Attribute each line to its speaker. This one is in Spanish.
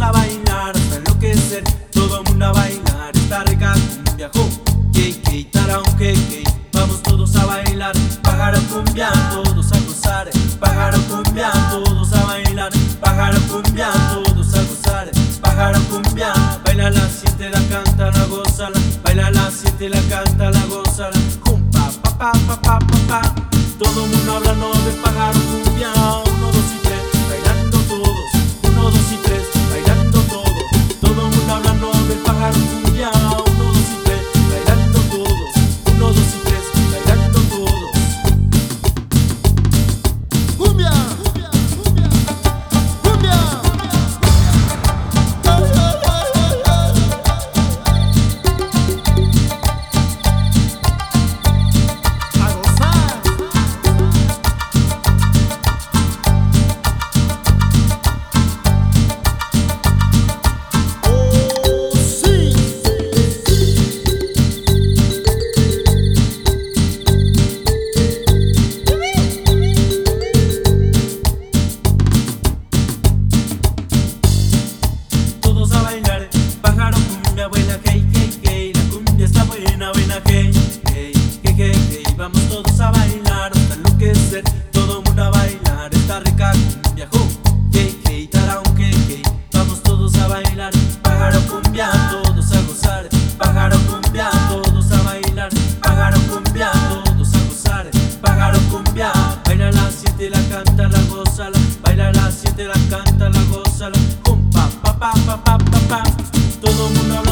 Speaker 1: a bailar hasta enloquecer, todo mundo a bailar esta rica cumbia. Kei, tarao, kei, vamos todos a bailar. Pájaro cumbia, todos a gozar. Pájaro cumbia, todos a bailar. Pájaro cumbia, todos a gozar. Pájaro cumbia, baila la siente, la canta, la gózala. Baila la siente, la canta, la gózala. Jumpa, pa, pa, pa, pa, pa, pa. Todo mundo hablando de pájaro cumbia. 1, 2 y 3, bailando todos. 1, 2 y 3, bailando todos. Todo mundo hablando del pájaro cumbia. 1, 2 y 3, bailando todos. 1, 2 y 3, bailando todos.
Speaker 2: Cumbia, cumbia, cumbia, cumbia. A gozar. Oh, sí.
Speaker 1: Todos a bailar, pájaro cumbia buena, hey, la cumbia está buena, buena, hey, vamos todos a bailar hasta enloquecer, todo mundo a bailar esta rica cumbia, hey, tarao, hey, vamos todos a bailar, pájaro cumbia, todos a gozar, pájaro cumbia, todos a bailar, pájaro cumbia, todos a gozar, pájaro cumbia, baila la siente, la canta, la gózala, baila la siente, la canta, la gózala, pa, pa, pa, pa, pa, pa, pa. Todo mundo